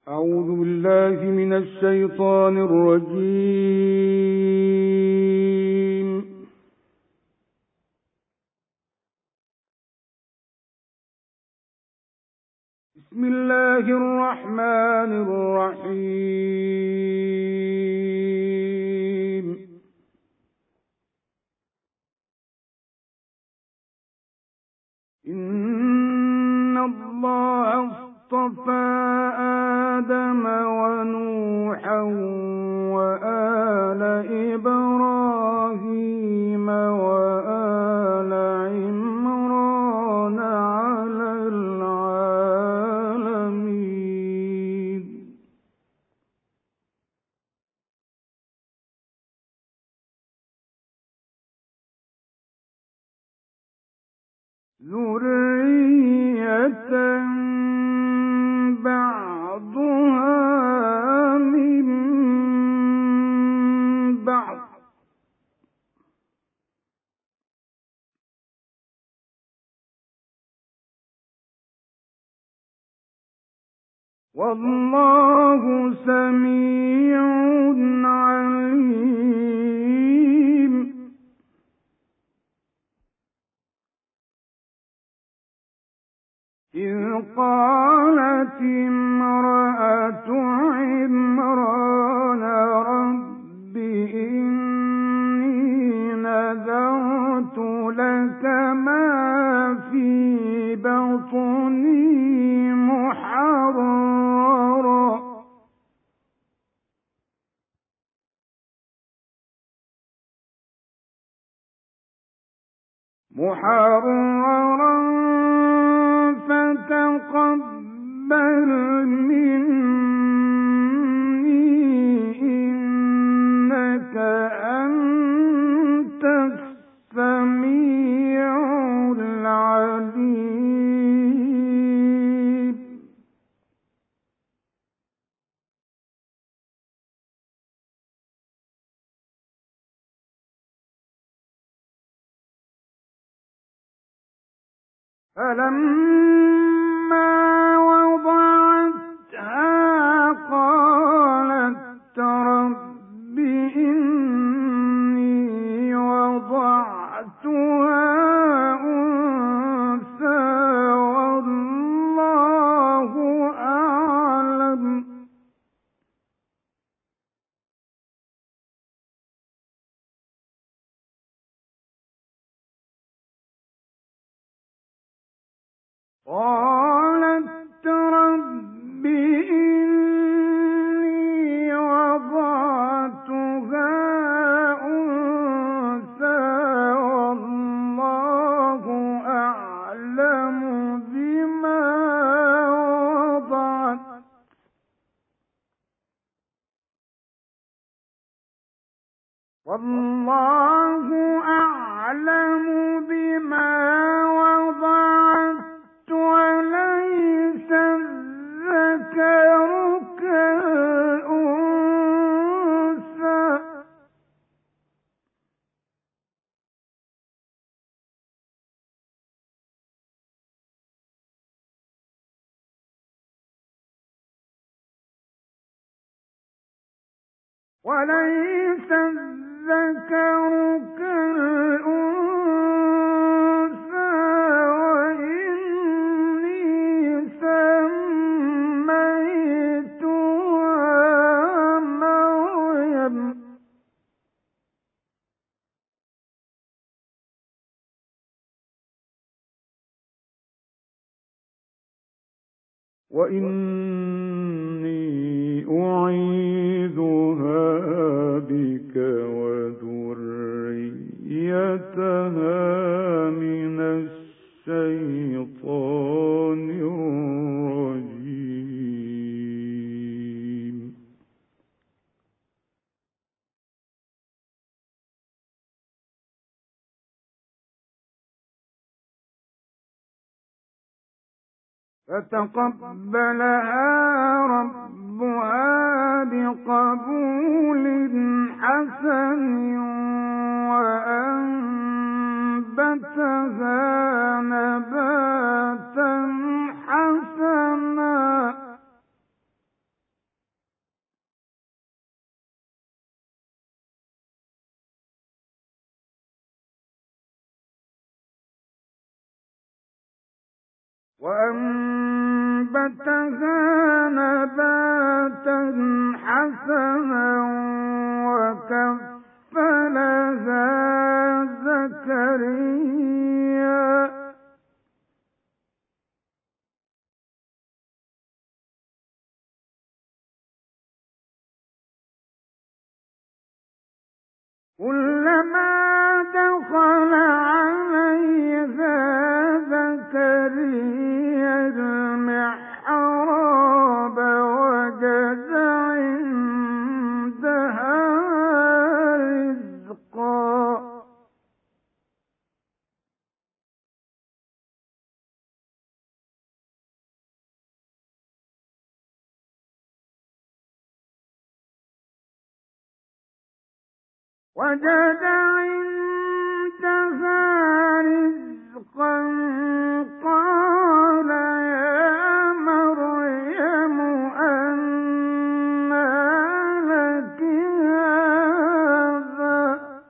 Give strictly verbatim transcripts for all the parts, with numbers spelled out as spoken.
أعوذ بالله من الشيطان الرجيم. بسم الله الرحمن الرحيم. إن الله اصطفى آدم ونوحا وآل إبراهيم وآل عمران على العالمين. ذرية بعضها من بعض، والله سميع عليم. إذ قالت امرأة عمران رب إني نذرت لك ما في بطني محررا محررا فتقبل مني إنك أنت السميع العليم. فلما وضعتها قالت رب إني وضعتها أنثى والله أعلم قالت رب إني وضعتها أنثى والله أعلم بما وضعت والله أعلم بما وضعت وليس الذكر كالأنثى وليس الذكر كالأنثى وإني سميتها مريم وإني أعيذها بك وذريتها من الشيطان الرجيم. فتقبلها ربها بقبول حسن وأنبتها نباتا حسنا وأنبتها نباتا حسنا وكفلها زكريا كلما دخل عليها زكريا المحراب وجد عندها رزقا وجد عندها رزقا قال يا مريم أنى لك هذا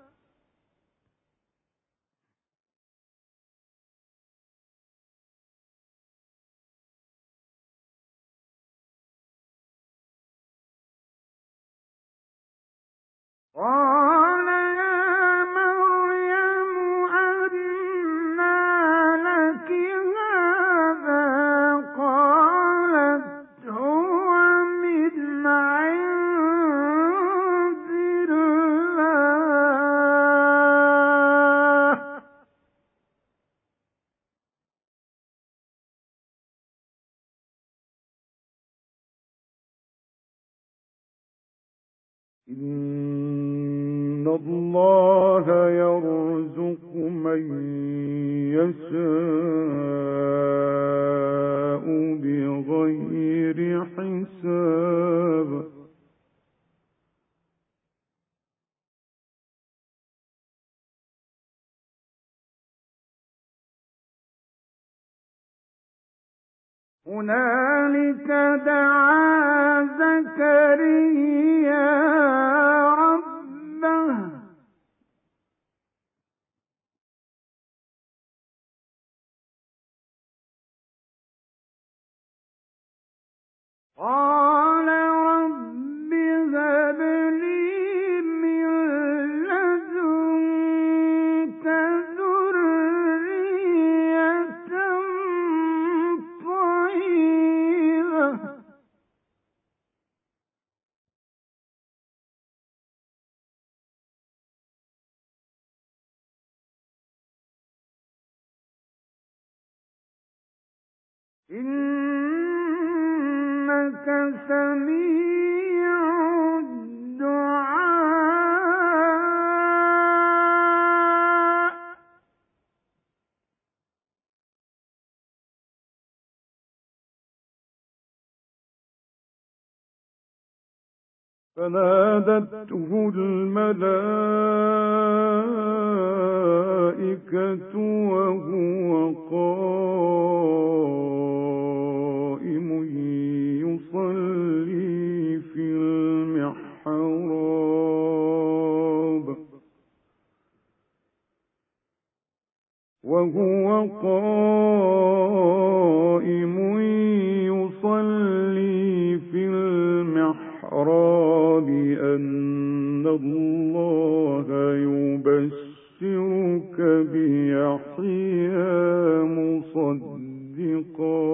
قال يا مريم أنى لك هذا قالت هو من عند الله إن الله يرزق من يشاء بغير حساب هنالك دعا زكريا ربه قال رب هب لي من لدنك ذرية طيبة إنك سميع الدعاء فنادته الملائكة وهو قائم يصلي في المحراب وهو قائم يصلي في المحراب أن الله يبشرك بيحيى مصدقا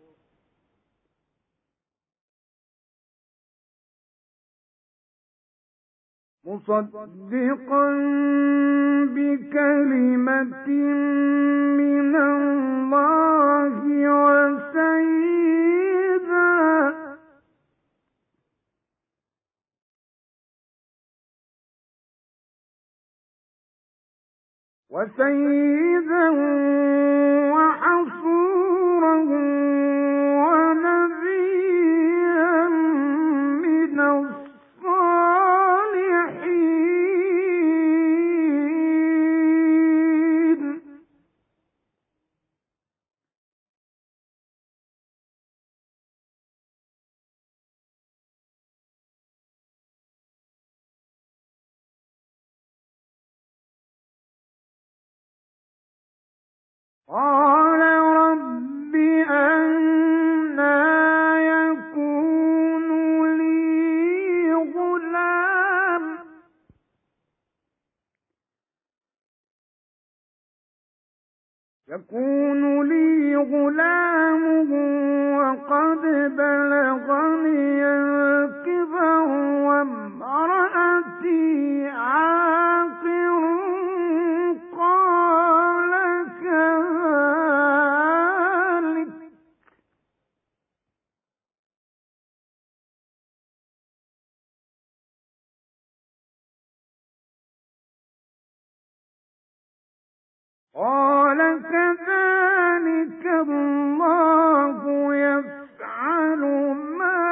مصدقا بكلمة من الله وسيدا وسيدا وحصورا ونبيا من الصالحين قال رب كذلك الله يفعل ما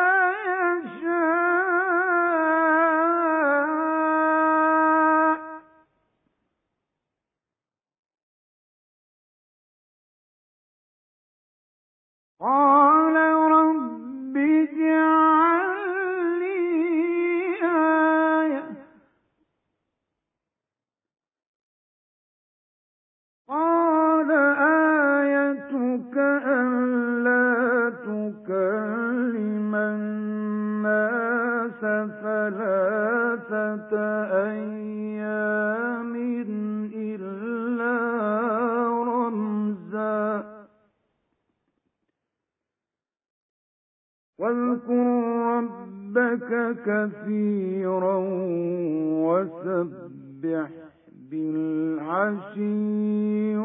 يشاء. قال رب اجعل لي آية. قال آيتك ألا تكلم الناس ثلاثة أيام إلا رمزا. واذكر ربك كثيرا وسبح بالعشي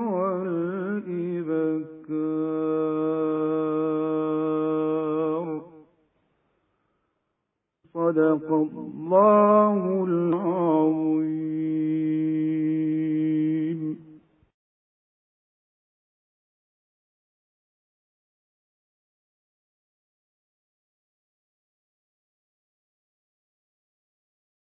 والإبكار. صدق الله